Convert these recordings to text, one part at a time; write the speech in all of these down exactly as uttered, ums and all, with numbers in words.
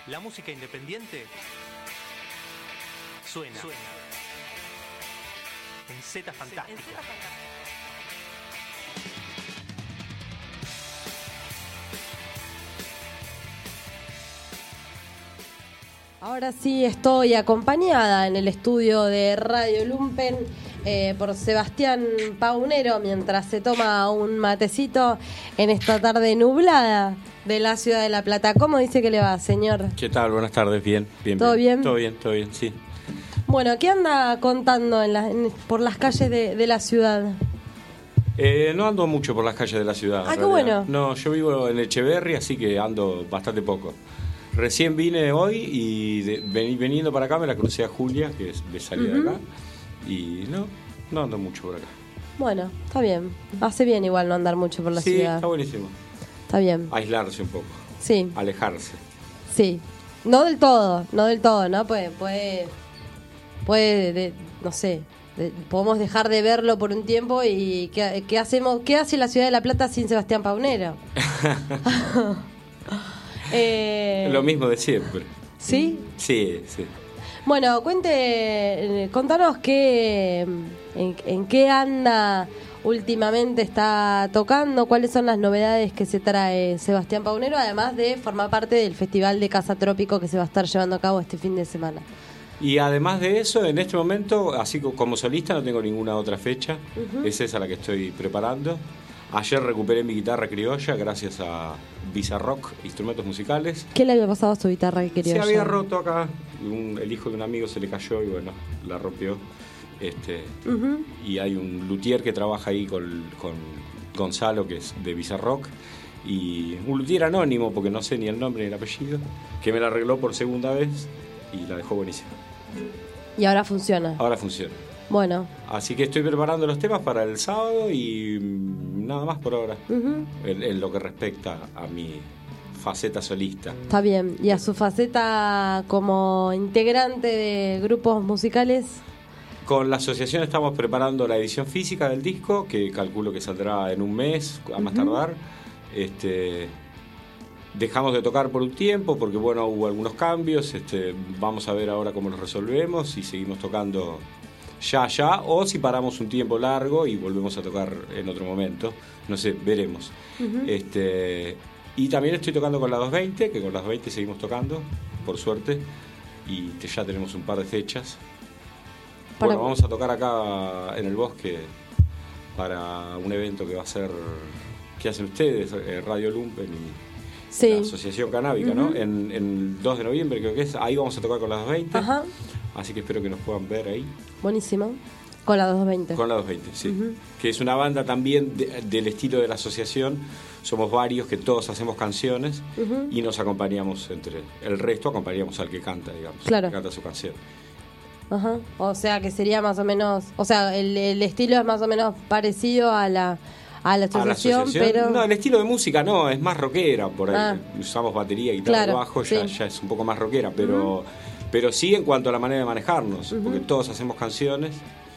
La música independiente suena, suena. En Z Fantástica. Ahora sí estoy acompañada en el estudio de Radio Lumpen eh, por Sebastián Paunero mientras se toma un matecito en esta tarde nublada de la ciudad de La Plata. ¿Cómo dice que le va, señor? ¿Qué tal? Buenas tardes, bien. bien ¿Todo bien? bien? Todo bien, todo bien, sí. Bueno, ¿qué anda contando en la, en, por las calles de, de la ciudad? Eh, no ando mucho por las calles de la ciudad. Ah, qué bueno. No, yo vivo en Echeverri, así que ando bastante poco. Recién vine hoy y de, ven, veniendo para acá me la crucé a Julia, que es de salida uh-huh. de acá. Y no, no ando mucho por acá. Bueno, está bien. Hace bien igual no andar mucho por la sí, ciudad. Sí, está buenísimo. Está bien. Aislarse un poco. Sí. Alejarse. Sí. No del todo, no del todo, ¿no? Puede, puede, puede de, no sé, de, podemos dejar de verlo por un tiempo y ¿qué, qué hacemos? ¿Qué hace la ciudad de La Plata sin Sebastián Paunero? eh, Lo mismo de siempre. ¿Sí? Sí, sí. Bueno, cuente, contanos qué, en, en qué anda últimamente está tocando, cuáles son las novedades que se trae Sebastián Paunero, además de formar parte del Festival de Casa Trópico que se va a estar llevando a cabo este fin de semana. Y además de eso, en este momento, así como solista, no tengo ninguna otra fecha. Uh-huh. Es esa la que estoy preparando. Ayer recuperé mi guitarra criolla gracias a Bizarrock, instrumentos musicales. ¿Qué le había pasado a su guitarra criolla? Se había roto acá. Un, el hijo de un amigo se le cayó y bueno, la rompió. Este, uh-huh. Y hay un luthier que trabaja ahí con, con Gonzalo, que es de Bizarrock. Y un luthier anónimo, porque no sé ni el nombre ni el apellido, que me la arregló por segunda vez y la dejó buenísima. ¿Y ahora funciona? Ahora funciona. Bueno. Así que estoy preparando los temas para el sábado y nada más por ahora. Uh-huh. en, en lo que respecta a mi faceta solista. Está bien. ¿Y a su faceta como integrante de grupos musicales? Con la asociación estamos preparando la edición física del disco, que calculo que saldrá en un mes, a más uh-huh. tardar. Este... Dejamos de tocar por un tiempo porque bueno, hubo algunos cambios, este, vamos a ver ahora cómo los resolvemos, si seguimos tocando ya, ya, o si paramos un tiempo largo y volvemos a tocar en otro momento, no sé, veremos. Uh-huh. Este, y también estoy tocando con la doscientos veinte, que con la doscientos veinte seguimos tocando, por suerte, y te, ya tenemos un par de fechas. Para... Bueno, vamos a tocar acá en el bosque para un evento que va a ser, que hacen ustedes, eh, Radio Lumpen y... Sí. La Asociación Canábica, uh-huh. ¿no? En, en el dos de noviembre creo que es. Ahí vamos a tocar con las doscientos veinte. Ajá. Así que espero que nos puedan ver ahí. Buenísimo. Con la doscientos veinte. Con la doscientos veinte, sí. Uh-huh. Que es una banda también de, del estilo de la asociación. Somos varios que todos hacemos canciones uh-huh. y nos acompañamos entre el resto, acompañamos al que canta, digamos. Claro. Que canta su canción. Ajá. O sea que sería más o menos. O sea, el, el estilo es más o menos parecido a la. A la asociación, ¿A la asociación? Pero... No, el estilo de música no, es más rockera, por ahí. Ah. Usamos batería, guitarra, claro, bajo, sí. ya, ya es un poco más rockera, pero, uh-huh. pero sí en cuanto a la manera de manejarnos, uh-huh. porque todos hacemos canciones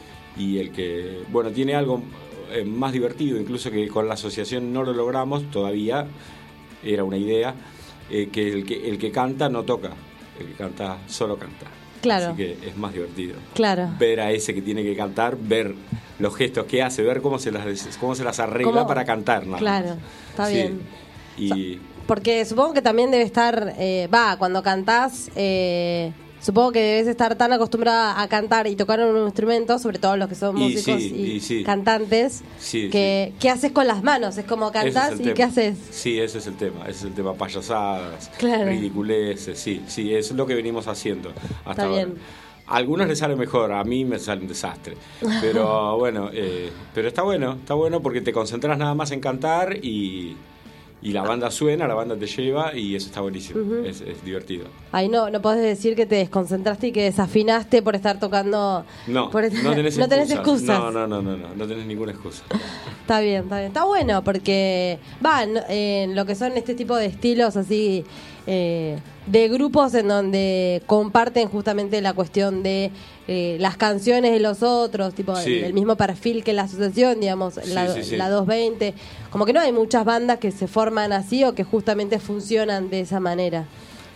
y el que, bueno, tiene algo eh, más divertido, incluso que con la asociación no lo logramos todavía, era una idea, eh, que el, que el que canta no toca, el que canta solo canta. Claro. Así que es más divertido. Claro. Ver a ese que tiene que cantar, ver los gestos que hace, ver cómo se las cómo se las arregla ¿Cómo? Para cantar, ¿no? Claro, está sí. bien. Y... Porque supongo que también debe estar, eh, va, cuando cantás, eh, supongo que debes estar tan acostumbrada a cantar y tocar un instrumento, sobre todo los que son músicos y, sí, y, y sí. cantantes, sí, que sí. ¿qué haces con las manos? Es como cantás es y tema. ¿qué haces? Sí, ese es el tema, ese es el tema, payasadas, claro. ridiculeces, sí, sí, es lo que venimos haciendo hasta Está ahora. Bien. A algunos les sale mejor, a mí me sale un desastre. Pero bueno, eh, pero está bueno, está bueno porque te concentras nada más en cantar y, y la banda suena, la banda te lleva y eso está buenísimo, uh-huh. es, es divertido. Ahí no, no podés decir que te desconcentraste y que desafinaste por estar tocando. No, por estar, no tenés no excusas. Tenés excusas. No, no, no, no, no, no tenés ninguna excusa. Está bien, está bien. Está bueno porque van en eh, lo que son este tipo de estilos así. Eh, de grupos en donde comparten justamente la cuestión de eh, las canciones de los otros, tipo sí. el, el mismo perfil que la asociación, digamos, sí, la, sí, sí. la doscientos veinte. Como que no hay muchas bandas que se forman así o que justamente funcionan de esa manera.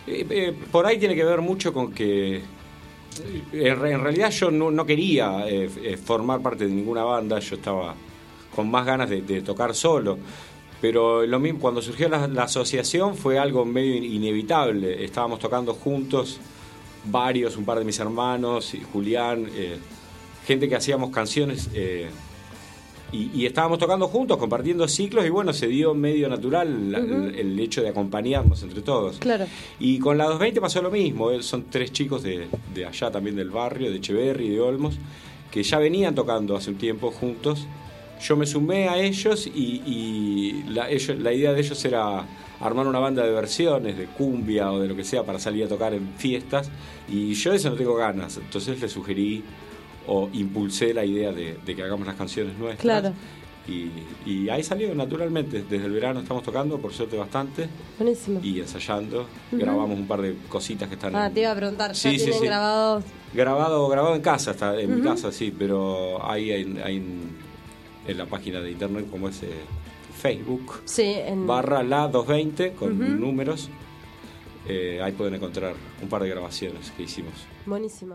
Eh, eh, por ahí tiene que ver mucho con que eh, en, en realidad yo no, no quería eh, eh, formar parte de ninguna banda, yo estaba con más ganas de, de tocar solo, pero lo mismo cuando surgió la, la asociación fue algo medio inevitable. Estábamos tocando juntos varios, un par de mis hermanos, y Julián, eh, gente que hacíamos canciones eh, y, y estábamos tocando juntos, compartiendo ciclos, y bueno, se dio medio natural la, uh-huh. el, el hecho de acompañarnos entre todos. Claro. Y con la doscientos veinte pasó lo mismo, eh, son tres chicos de, de allá también del barrio, de Echeverri, de Olmos, que ya venían tocando hace un tiempo juntos. Yo me sumé a ellos y, y la, ellos, la idea de ellos era armar una banda de versiones, de cumbia o de lo que sea, para salir a tocar en fiestas, y yo de eso no tengo ganas. Entonces le sugerí o impulsé la idea de, de que hagamos las canciones nuestras. Claro. Y, y ahí salió naturalmente. Desde el verano estamos tocando, por suerte bastante. Buenísimo. Y ensayando. Uh-huh. Grabamos un par de cositas que están... Ah, en... te iba a preguntar, ¿ya sí, tienen sí, sí. grabados? Grabado, grabado en casa, está en uh-huh. mi casa, sí, pero ahí hay, hay en, en la página de internet, como es eh, Facebook, sí, en... barra la doscientos veinte, con uh-huh. números. Eh, ahí pueden encontrar un par de grabaciones que hicimos. Buenísimo.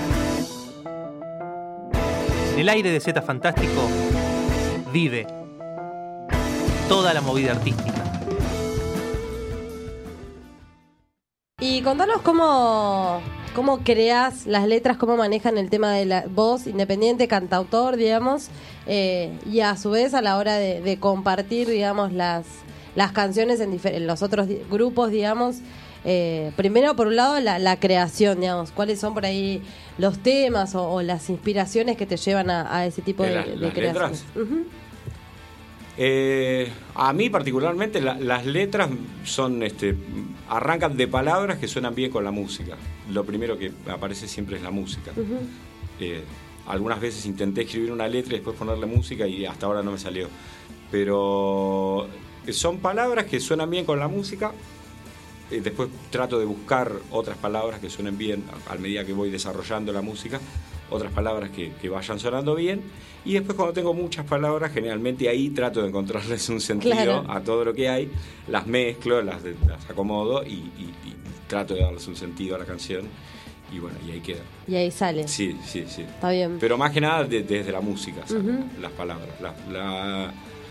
En el aire de Z Fantástico vive toda la movida artística. Y contanos cómo, cómo creás las letras, cómo manejan el tema de la voz independiente, cantautor, digamos, eh, y a su vez a la hora de, de compartir, digamos, las, las canciones en, difer- en los otros di- grupos, digamos. Eh, primero, por un lado, la, la creación, digamos, cuáles son por ahí los temas o, o las inspiraciones que te llevan a, a ese tipo de, ¿De la- de las creación. letras? Uh-huh. Eh, a mí particularmente la, las letras son este, arrancan de palabras que suenan bien con la música. Lo primero que aparece siempre es la música. Uh-huh. Eh, algunas veces intenté escribir una letra y después ponerle música y hasta ahora no me salió. Pero son palabras que suenan bien con la música. Eh, después trato de buscar otras palabras que suenen bien a, a medida que voy desarrollando la música, otras palabras que, que vayan sonando bien, y después cuando tengo muchas palabras, generalmente ahí trato de encontrarles un sentido claro. a todo lo que hay, las mezclo, las, las acomodo y, y, y trato de darles un sentido a la canción, y bueno, y ahí queda. Y ahí sale. Sí, sí, sí. Está bien. Pero más que nada de, desde la música, o sea, uh-huh. las palabras. La, la,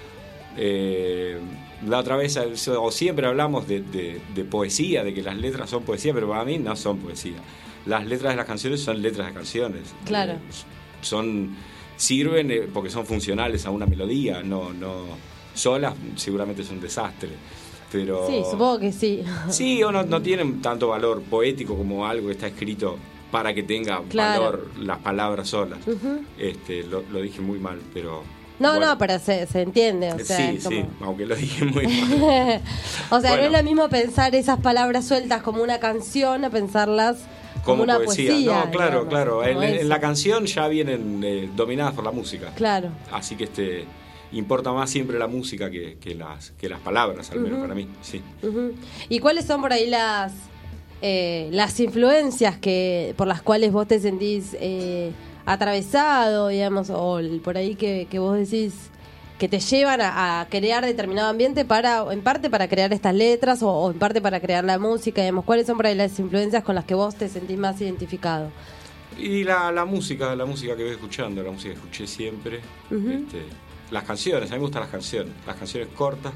eh, la otra vez, o siempre hablamos de, de, de poesía, de que las letras son poesía, pero para mí no son poesía. Las letras de las canciones son letras de canciones. Claro. Eh, son, sirven eh, porque son funcionales a una melodía, no, no solas seguramente es un desastre. Pero, sí, supongo que sí. Sí, o no, no tienen tanto valor poético como algo que está escrito para que tenga claro. valor las palabras solas. Uh-huh. Este, lo, lo dije muy mal, pero... No, bueno. no, pero se, se entiende. O sea, sí, como... sí, aunque lo dije muy mal. O sea, bueno. no es lo mismo pensar esas palabras sueltas como una canción a pensarlas como, como una poesía. poesía no, claro, digamos, claro. En, en la eso. canción ya vienen eh, dominadas por la música. Claro. Así que este importa más siempre la música que, que las que las palabras, al menos uh-huh. para mí. Sí. Uh-huh. ¿Y cuáles son por ahí las eh, las influencias que por las cuales vos te sentís eh, atravesado, digamos, o por ahí que, que vos decís que te llevan a, a crear determinado ambiente para, en parte para crear estas letras o, o en parte para crear la música, digamos, ¿cuáles son por ahí las influencias con las que vos te sentís más identificado? Y la, la música, la música que voy escuchando, la música que escuché siempre, uh-huh. este, las canciones, a mí me gustan las canciones, las canciones cortas,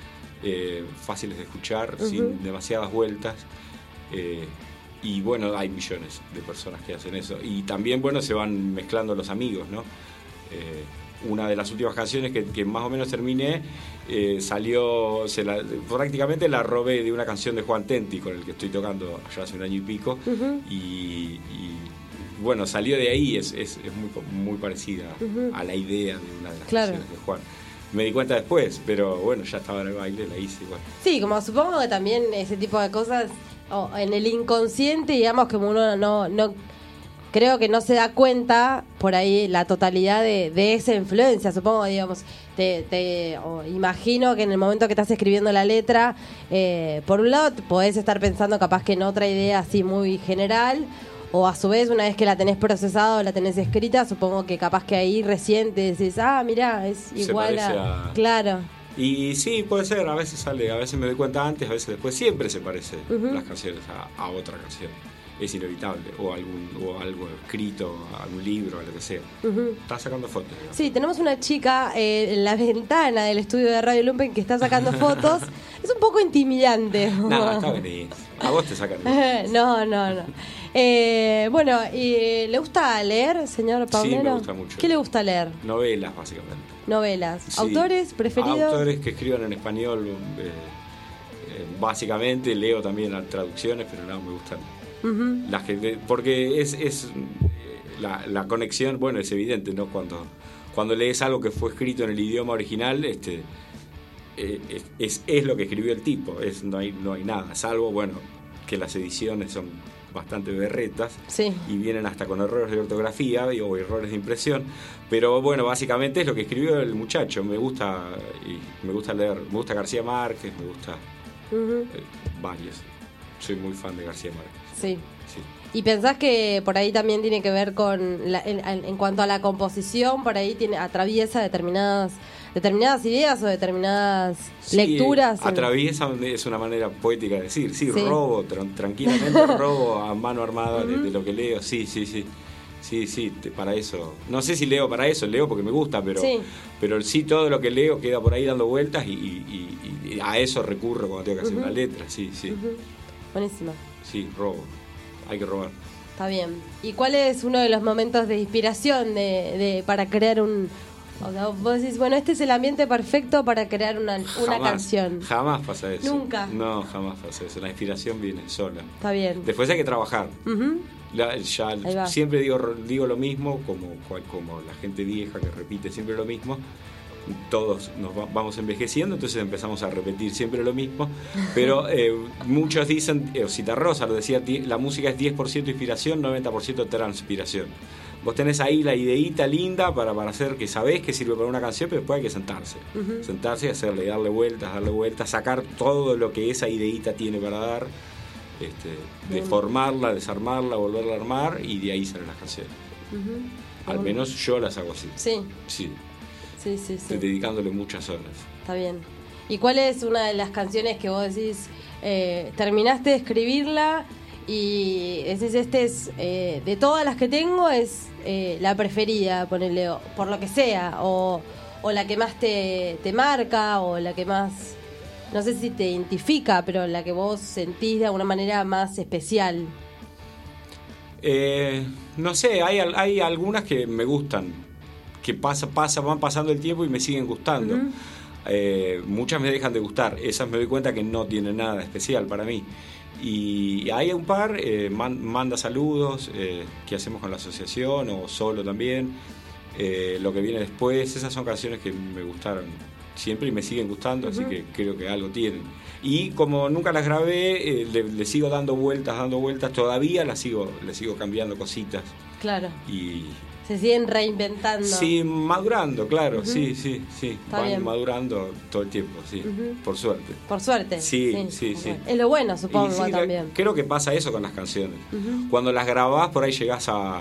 eh, fáciles de escuchar, uh-huh. sin demasiadas vueltas. Eh, Y bueno, hay millones de personas que hacen eso. Y también, bueno, se van mezclando los amigos, ¿no? Eh, una de las últimas canciones que, que más o menos terminé, eh, salió, se la, prácticamente la robé de una canción de Juan Tenti, con el que estoy tocando ya hace un año y pico. Uh-huh. Y, y bueno, salió de ahí, es, es, es muy, muy parecida uh-huh. a la idea de una de las claro. canciones de Juan. Me di cuenta después, pero bueno, ya estaba en el baile, la hice igual. Sí, como supongo que también ese tipo de cosas... Oh, en el inconsciente, digamos, que uno no, no creo que no se da cuenta por ahí la totalidad de, de esa influencia, supongo, digamos, te, te oh, imagino que en el momento que estás escribiendo la letra, eh, por un lado podés estar pensando capaz que en otra idea así muy general, o a su vez una vez que la tenés procesada o la tenés escrita, supongo que capaz que ahí recién te decís, ah, mirá, es igual a... a... Claro. Y sí, puede ser, a veces sale, a veces me doy cuenta antes, a veces después, siempre se parece uh-huh. las canciones a, a otra canción. Es inevitable, o algún o algo escrito, algún libro, lo que sea. Uh-huh. Está sacando fotos. Digamos. Sí, tenemos una chica eh, en la ventana del estudio de Radio Lumpen que está sacando fotos. Es un poco intimidante. No, está bien. A vos te sacan. no, no, no. Eh, bueno, ¿y le gusta leer, señor Paunero? Sí, me gusta mucho. ¿Qué le gusta leer? Novelas, básicamente. Novelas. Sí. ¿Autores preferidos? Autores que escriban en español, eh, eh, básicamente. Leo también las traducciones, pero no, me gustan. Uh-huh. La gente, porque es, es la, la conexión, bueno, es evidente, ¿no? Cuando, cuando lees algo que fue escrito en el idioma original, este, eh, es, es, es lo que escribió el tipo, es, no, hay, no hay nada, salvo, bueno, que las ediciones son bastante berretas sí. y vienen hasta con errores de ortografía o errores de impresión, pero bueno, básicamente es lo que escribió el muchacho. Me gusta, y me gusta leer, me gusta García Márquez, me gusta uh-huh. eh, varios. Soy muy fan de García Márquez. Sí. sí. ¿Y pensás que por ahí también tiene que ver con, la, en, en cuanto a la composición, por ahí tiene atraviesa determinadas determinadas ideas o determinadas sí, lecturas? Atraviesa es una manera poética de decir, sí, sí. robo, tra- tranquilamente robo a mano armada uh-huh. de, de lo que leo, sí, sí, sí. Sí, sí, te, para eso. No sé si leo para eso, leo porque me gusta, pero sí. pero sí todo lo que leo queda por ahí dando vueltas y, y, y, y a eso recurro cuando tengo que hacer uh-huh. una letra, sí, sí. Uh-huh. Buenísimo. Sí, robo. Hay que robar. Está bien. ¿Y cuál es uno de los momentos de inspiración de, de para crear un... O sea, vos decís, bueno, este es el ambiente perfecto para crear una, una jamás, canción? Jamás pasa eso. ¿Nunca? No, jamás pasa eso. La inspiración viene sola. Está bien. Después hay que trabajar. Uh-huh. La, ya siempre digo, digo lo mismo, como, como la gente vieja que repite siempre lo mismo. Todos nos va, vamos envejeciendo, entonces empezamos a repetir siempre lo mismo, pero eh, muchos dicen, eh, Citarrosa lo decía, la música es diez por ciento inspiración, noventa por ciento transpiración. Vos tenés ahí la ideíta linda para, para hacer que sabés que sirve para una canción, pero después hay que sentarse, uh-huh. sentarse y hacerle, darle vueltas, darle vueltas, sacar todo lo que esa ideíta tiene para dar, este, deformarla, desarmarla, volverla a armar, y de ahí salen las canciones. Uh-huh. Al menos yo las hago así. Sí. Sí. Sí, sí, sí. Dedicándole muchas horas. Está bien. ¿Y cuál es una de las canciones que vos decís, eh, terminaste de escribirla y decís, este es, eh, de todas las que tengo, es eh, la preferida, ponele, por lo que sea, o, o la que más te, te marca, o la que más, no sé si te identifica, pero la que vos sentís de alguna manera más especial? Eh, no sé, hay, hay algunas que me gustan, que pasa, pasa, van pasando el tiempo y me siguen gustando. Uh-huh. Eh, muchas me dejan de gustar, esas me doy cuenta que no tienen nada especial para mí. Y hay un par, eh, man, manda saludos, eh, que hacemos con la asociación o solo también. Eh, lo que viene después, esas son canciones que me gustaron siempre y me siguen gustando, uh-huh. así que creo que algo tienen. Y como nunca las grabé, eh, le, le sigo dando vueltas, dando vueltas, todavía las sigo, le sigo cambiando cositas. Claro. Y se siguen reinventando. Sí, madurando, claro, uh-huh. sí, sí, sí. Está Van bien. madurando todo el tiempo, sí, uh-huh. por suerte. Por suerte. Sí, sí, sí. sí. Es lo bueno, supongo, sí, también. La, creo que pasa eso con las canciones. Uh-huh. Cuando las grabás, por ahí llegás a,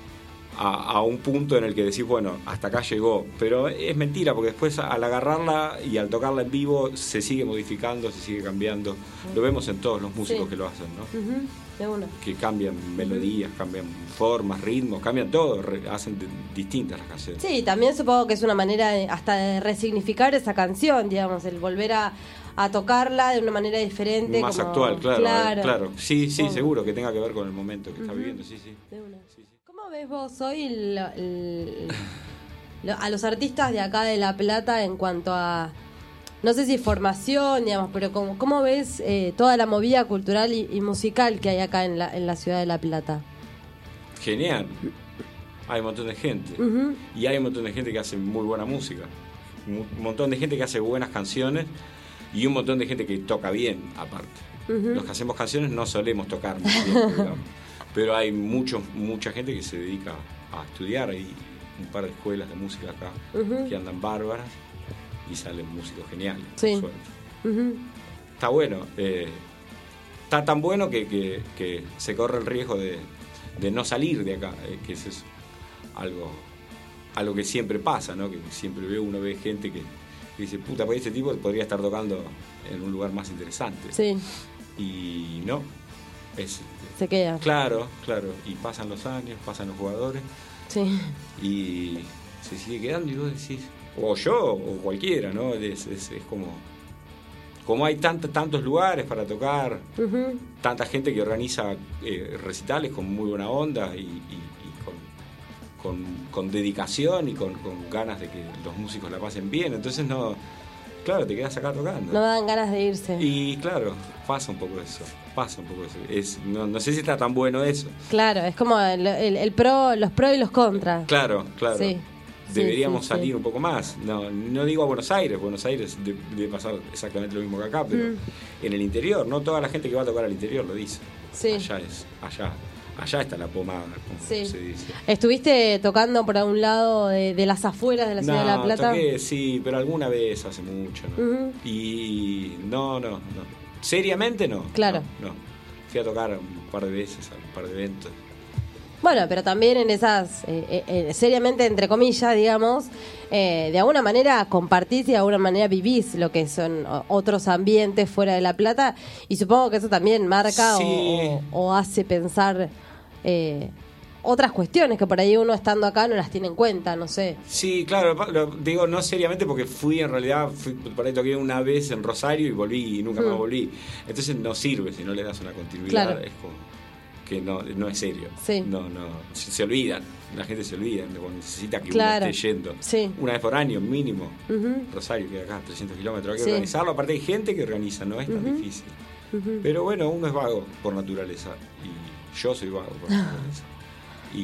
a, a un punto en el que decís, bueno, hasta acá llegó. Pero es mentira, porque después al agarrarla y al tocarla en vivo, se sigue modificando, se sigue cambiando. Uh-huh. Lo vemos en todos los músicos sí. que lo hacen, ¿no? Uh-huh. De una. Que cambian melodías, cambian formas, ritmos, cambian todo, re, hacen de, distintas las canciones. Sí, también supongo que es una manera de, hasta de resignificar esa canción, digamos, el volver a, a tocarla de una manera diferente. Más como, actual, claro, claro. claro. Sí, sí, supongo. Seguro que tenga que ver con el momento que uh-huh. está viviendo, sí, sí. De una. Sí, sí. ¿Cómo ves vos hoy lo, el, lo, a los artistas de acá de La Plata en cuanto a... No sé si formación, digamos, pero ¿cómo, cómo ves eh, toda la movida cultural y, y musical que hay acá en la, en la ciudad de La Plata? Genial. Hay un montón de gente. Uh-huh. Y hay un montón de gente que hace muy buena música. Un montón de gente que hace buenas canciones y un montón de gente que toca bien, aparte. Uh-huh. Los que hacemos canciones no solemos tocar muy bien, digamos. Pero hay mucho, mucha gente que se dedica a estudiar. Hay un par de escuelas de música acá uh-huh. que andan bárbaras. Y salen músicos geniales, sí. por suerte. Uh-huh. Está bueno. Eh, está tan bueno que, que, que se corre el riesgo de, de no salir de acá, eh, que es eso, algo, algo que siempre pasa, ¿no? Que siempre veo, uno ve gente que, Y dice, puta, pues este tipo podría estar tocando en un lugar más interesante. Sí. Y no, es... Se queda. Claro, claro. Y pasan los años, pasan los jugadores. Sí. Y se sigue quedando y vos decís, o yo, o cualquiera, ¿no? Es, es, es como... Como hay tant, tantos lugares para tocar, uh-huh. tanta gente que organiza eh, recitales con muy buena onda y, y, y con, con, con dedicación y con, con ganas de que los músicos la pasen bien. Entonces, no, claro, te quedas acá tocando. No dan ganas de irse. Y claro, pasa un poco eso, pasa un poco eso. Es, no, no sé si está tan bueno eso. Claro, es como el, el, el pro, los pros y los contras. Claro, claro. Sí. Deberíamos sí, sí, salir sí. un poco más. No, no digo a Buenos Aires, Buenos Aires debe de pasar exactamente lo mismo que acá, pero mm. en el interior, no toda la gente que va a tocar al interior lo dice. Sí. Allá es, allá, allá está la pomada, como sí. se dice. ¿Estuviste tocando por algún lado de, de las afueras de la ciudad no, de La Plata? Toqué, sí, pero alguna vez hace mucho, ¿no? Uh-huh. Y no, no, no. Seriamente no. Claro. No, no. Fui a tocar un par de veces, a un par de eventos. Bueno, pero también en esas, eh, eh, seriamente, entre comillas, digamos, eh, de alguna manera compartís y de alguna manera vivís lo que son otros ambientes fuera de La Plata, y supongo que eso también marca sí. o, o hace pensar eh, otras cuestiones que por ahí uno estando acá no las tiene en cuenta, no sé. Sí, claro, lo digo no seriamente porque fui en realidad, fui, por ahí toqué una vez en Rosario y volví y nunca hmm. más volví. Entonces no sirve si no le das una continuidad, claro. es como... que no, no es serio. Sí. No, no, se, se olvidan, la gente se olvida, necesita que claro. uno esté yendo. Sí. Una vez por año, mínimo. Uh-huh. Rosario, que acá, trescientos kilómetros, hay que sí. organizarlo. Aparte hay gente que organiza, no es tan uh-huh. difícil. Uh-huh. Pero bueno, uno es vago por naturaleza. Y yo soy vago por naturaleza. y,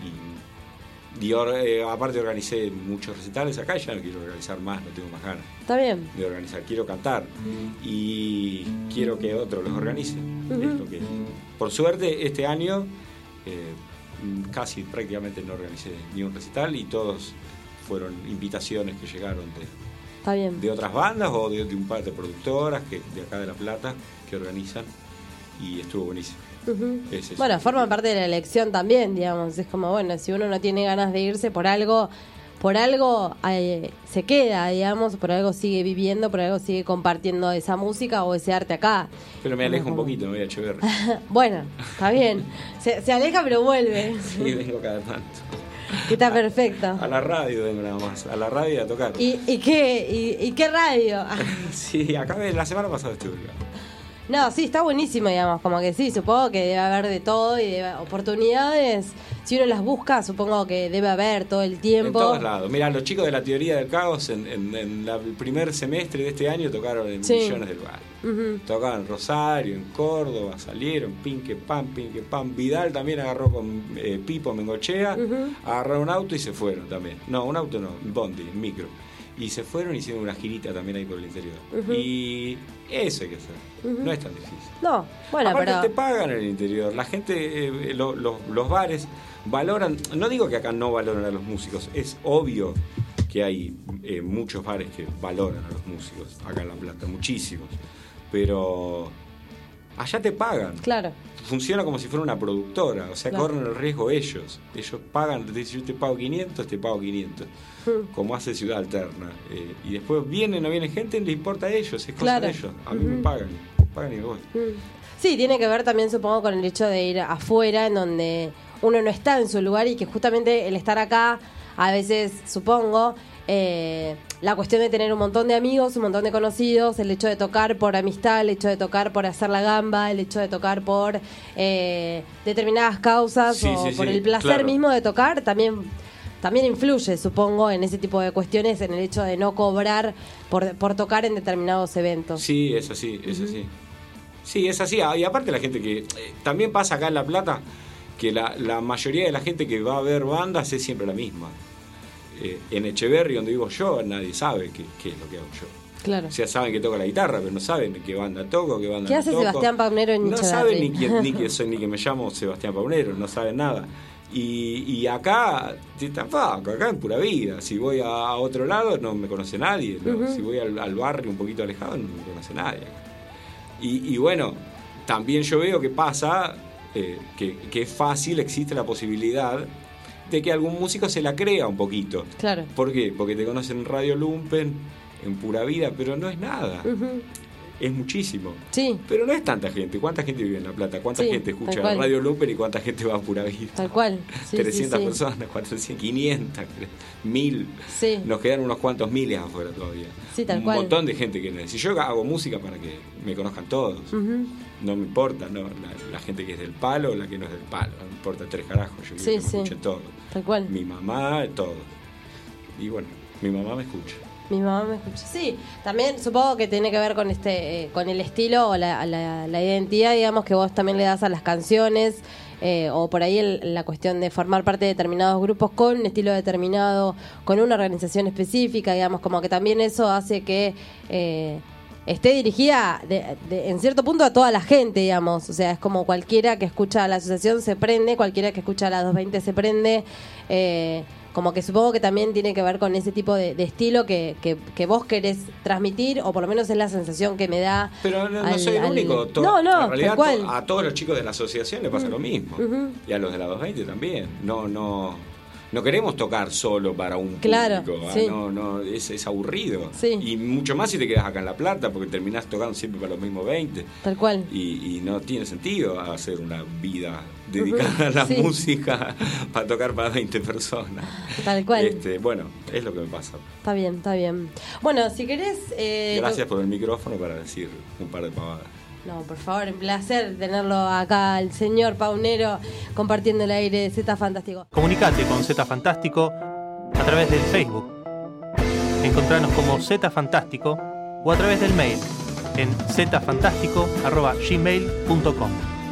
y, y or, eh, aparte organicé muchos recitales acá y ya no quiero organizar más, no tengo más ganas. Está bien. De organizar, quiero cantar. Uh-huh. Y quiero que otro los organice. Uh-huh. Es lo que... Por suerte, este año eh, casi prácticamente no organicé ni un recital y todos fueron invitaciones que llegaron de, Está bien. de otras bandas o de, de un par de productoras que de acá de La Plata que organizan y estuvo buenísimo. Uh-huh. Es bueno, forma parte de la elección también, digamos. Es como, bueno, si uno no tiene ganas de irse por algo... Por algo eh, se queda, digamos, por algo sigue viviendo, por algo sigue compartiendo esa música o ese arte acá. Pero me alejo como... un poquito, me voy a Echeverri. Bueno, está bien. Se, se aleja pero vuelve. Sí, vengo cada tanto. Que está perfecto. A la radio vengo nada más, a la radio a tocar. ¿Y, y qué? ¿Y, y qué radio? Sí, acá la semana pasada estuve acá. No, sí, está buenísimo, digamos, como que sí, supongo que debe haber de todo y debe, oportunidades, si uno las busca, supongo que debe haber todo el tiempo. En todos lados. Mirá, los chicos de la teoría del caos en, en, en la, el primer semestre de este año tocaron en sí. millones de lugares. Uh-huh. Tocaban en Rosario, en Córdoba, salieron, pin que pan, pin que pan. Vidal también agarró con eh, Pipo Mengochea, uh-huh. agarraron un auto y se fueron también. No, un auto no, un bondi, un micro. Y se fueron y hicieron una girita también ahí por el interior. Uh-huh. Y eso hay que hacer. Uh-huh. No es tan difícil. No, bueno, aparte pero... te pagan en el interior. La gente, eh, lo, lo, los bares valoran... No digo que acá no valoran a los músicos. Es obvio que hay eh, muchos bares que valoran a los músicos acá en La Plata. Muchísimos. Pero... allá te pagan. Claro. Funciona como si fuera una productora, o sea, claro. corren el riesgo ellos. Ellos pagan, yo te pago quinientos, te pago quinientos. Mm. Como hace Ciudad Alterna. Eh, y después viene o no viene gente, les importa a ellos, es cosa claro. de ellos. A mí mm. me pagan, pagan y me voy. Mm. Sí, tiene que ver también, supongo, con el hecho de ir afuera, en donde uno no está en su lugar y que justamente el estar acá, a veces, supongo... Eh, la cuestión de tener un montón de amigos, un montón de conocidos, el hecho de tocar por amistad, el hecho de tocar por hacer la gamba, el hecho de tocar por eh, determinadas causas sí, o sí, por sí, el placer claro. mismo de tocar, también también influye, supongo, en ese tipo de cuestiones, en el hecho de no cobrar por, por tocar en determinados eventos. Sí, es así, es uh-huh. así. Sí, es así. Y aparte la gente que... Eh, también pasa acá en La Plata que la, la mayoría de la gente que va a ver bandas es siempre la misma. Eh, en Echeverri, donde vivo yo, nadie sabe qué, qué es lo que hago yo. Claro. O sea, saben que toco la guitarra, pero no saben qué banda toco, qué banda ¿Qué no hace toco. Sebastián Paunero en No Echeverri? saben ni, quién, ni que soy, ni que me llamo Sebastián Paunero, no saben nada. Y, y acá, tampoco, acá en pura vida. Si voy a otro lado, no me conoce nadie. ¿no? Uh-huh. Si voy al, al barrio un poquito alejado, no me conoce nadie. Y, y bueno, también yo veo que pasa, eh, que, que es fácil, existe la posibilidad de que algún músico se la crea un poquito. Claro. ¿Por qué? Porque te conocen en Radio Lumpen en Pura Vida, pero no es nada. Uh-huh. Es muchísimo. Sí. Pero no es tanta gente. ¿Cuánta gente vive en La Plata? ¿Cuánta sí, gente escucha Radio Looper y cuánta gente va a Pura Vida? Tal cual. Sí, trescientas sí, sí. personas, cuatrocientas, quinientas, mil. Sí. Nos quedan unos cuantos miles afuera todavía. Sí, tal Un cual. montón de gente que necesita. Si yo hago música para que me conozcan todos. Uh-huh. No me importa, no, la, la gente que es del palo o la que no es del palo. No me importa tres carajos. Yo quiero sí, que me sí. escuchen todos. Tal cual. Mi mamá, todos. Y bueno, mi mamá me escucha. Mi mamá me escucha. Sí, también supongo que tiene que ver con este, eh, con el estilo o la, la, la identidad, digamos, que vos también le das a las canciones, eh, o por ahí el, la cuestión de formar parte de determinados grupos con un estilo determinado, con una organización específica, digamos, como que también eso hace que eh, esté dirigida de, de, en cierto punto a toda la gente, digamos. O sea, es como cualquiera que escucha a la asociación se prende, cualquiera que escucha a la doscientos veinte se prende. Eh, Como que supongo que también tiene que ver con ese tipo de, de estilo que, que, que vos querés transmitir, o por lo menos es la sensación que me da. Pero no, al, no soy el al... único. To- no, no, en realidad, tal cual. To- a todos los chicos de la asociación le pasa uh-huh. lo mismo. Uh-huh. Y a los de la doscientos veinte también. No, no. No queremos tocar solo para un claro, público, sí. ¿eh? no, no, es, es aburrido. Sí. Y mucho más si te quedas acá en La Plata, porque terminás tocando siempre para los mismos veinte. Tal cual. Y, y no tiene sentido hacer una vida dedicada uh-huh. a la sí. música para tocar para veinte personas. Tal cual. Este, bueno, es lo que me pasa. Está bien, está bien. Bueno, si querés... Eh, Gracias por el micrófono para decir un par de pavadas. No, por favor, un placer tenerlo acá, el señor Paunero, compartiendo el aire de Zeta Fantástico. Comunicate con Zeta Fantástico a través del Facebook. Encontranos como Zeta Fantástico o a través del mail en zetafantástico arroba gmail punto com.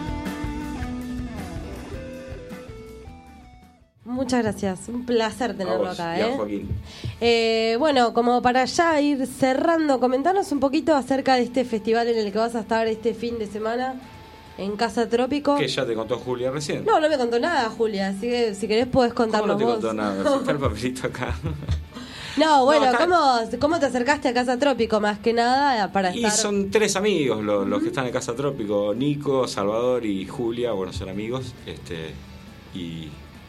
Muchas gracias, un placer tenerlo vos, acá. ya, ¿eh? Joaquín. Eh, bueno, como para ya ir cerrando, comentanos un poquito acerca de este festival en el que vas a estar este fin de semana en Casa Trópico. Que ya te contó Julia recién. No, no me contó nada, Julia, así que si querés podés contarnos ¿Cómo no te vos. contó nada? Está el papelito acá. No, bueno, No, acá... ¿cómo, ¿cómo te acercaste a Casa Trópico más que nada para y estar...? Y son tres amigos los, uh-huh. los que están en Casa Trópico. Nico, Salvador y Julia, bueno, son amigos. Este y...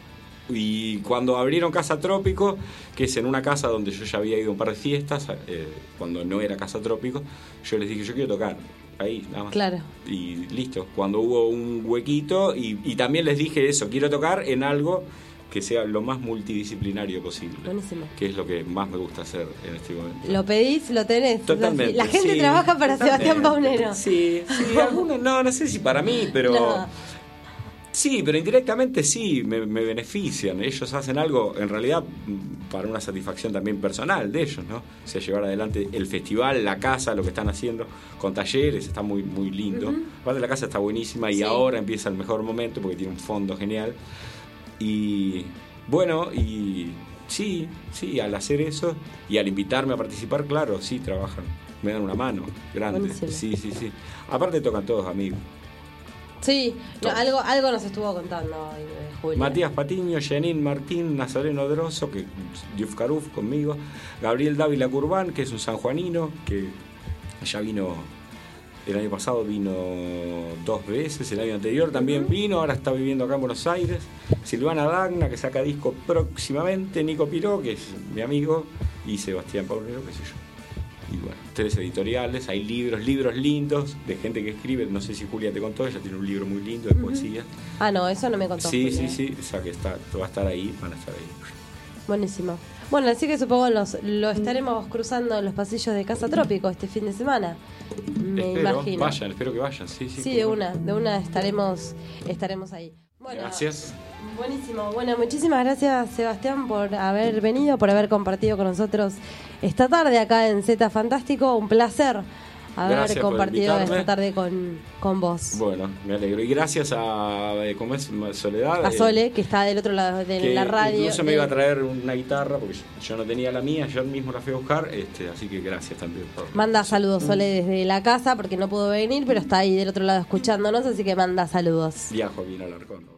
Y cuando abrieron Casa Trópico, que es en una casa donde yo ya había ido a un par de fiestas, eh, cuando no era Casa Trópico, yo les dije, yo quiero tocar ahí, nada más. Claro. Y listo, cuando hubo un huequito, y, y también les dije eso, quiero tocar en algo que sea lo más multidisciplinario posible. Buenísimo. Que es lo que más me gusta hacer en este momento. Lo pedís, lo tenés. Totalmente. La gente sí, trabaja para totalmente. Sebastián Paunero. Sí, sí, algunos, no, no sé si para mí, pero... No. Sí, pero indirectamente sí, me, me benefician. Ellos hacen algo, en realidad, para una satisfacción también personal de ellos, ¿no? O sea, llevar adelante el festival, la casa, lo que están haciendo, con talleres, está muy muy lindo. Uh-huh. Aparte la casa está buenísima y sí. Ahora empieza el mejor momento porque tiene un fondo genial. Y bueno, y sí, sí, al hacer eso y al invitarme a participar, claro, sí, trabajan. Me dan una mano grande. Buenísimo. Sí, sí, sí. Aparte tocan todos amigos. Sí, no, algo algo nos estuvo contando hoy, Julia. Matías Patiño, Janine Martín, Nazareno Droso, que Diouf Caruf conmigo, Gabriel Dávila Curbán, que es un sanjuanino, que ya vino el año pasado, vino dos veces, el año anterior también uh-huh. vino, ahora está viviendo acá en Buenos Aires, Silvana Dagna, que saca disco próximamente, Nico Piró, que es mi amigo, y Sebastián Paunero, qué sé yo. Y bueno, tres editoriales, hay libros, libros lindos de gente que escribe, no sé si Julia te contó, ella tiene un libro muy lindo de uh-huh. poesía. Ah, no, eso no me contó. Sí, Julia. sí, sí, o sea que está, va a estar ahí, van a estar ahí. Buenísimo. Bueno, así que supongo los, lo estaremos cruzando en los pasillos de Casa Trópico este fin de semana. Me espero, imagino. Vayan, espero que vayan, sí, sí. Sí, de una, de una estaremos, estaremos ahí. Bueno, gracias. Buenísimo. Bueno, muchísimas gracias, Sebastián, por haber venido, por haber compartido con nosotros esta tarde acá en Zeta Fantástico. Un placer haber gracias compartido esta tarde con, con vos. Bueno, me alegro. Y gracias a, ¿cómo es? Soledad. A Sole, que está del otro lado de la radio. Incluso me iba a traer una guitarra, porque yo no tenía la mía, yo mismo la fui a buscar, este, así que gracias también. Por... Manda saludos, Sole, desde la casa, porque no pudo venir, pero está ahí del otro lado escuchándonos, así que manda saludos. Viajo bien al Alarcón.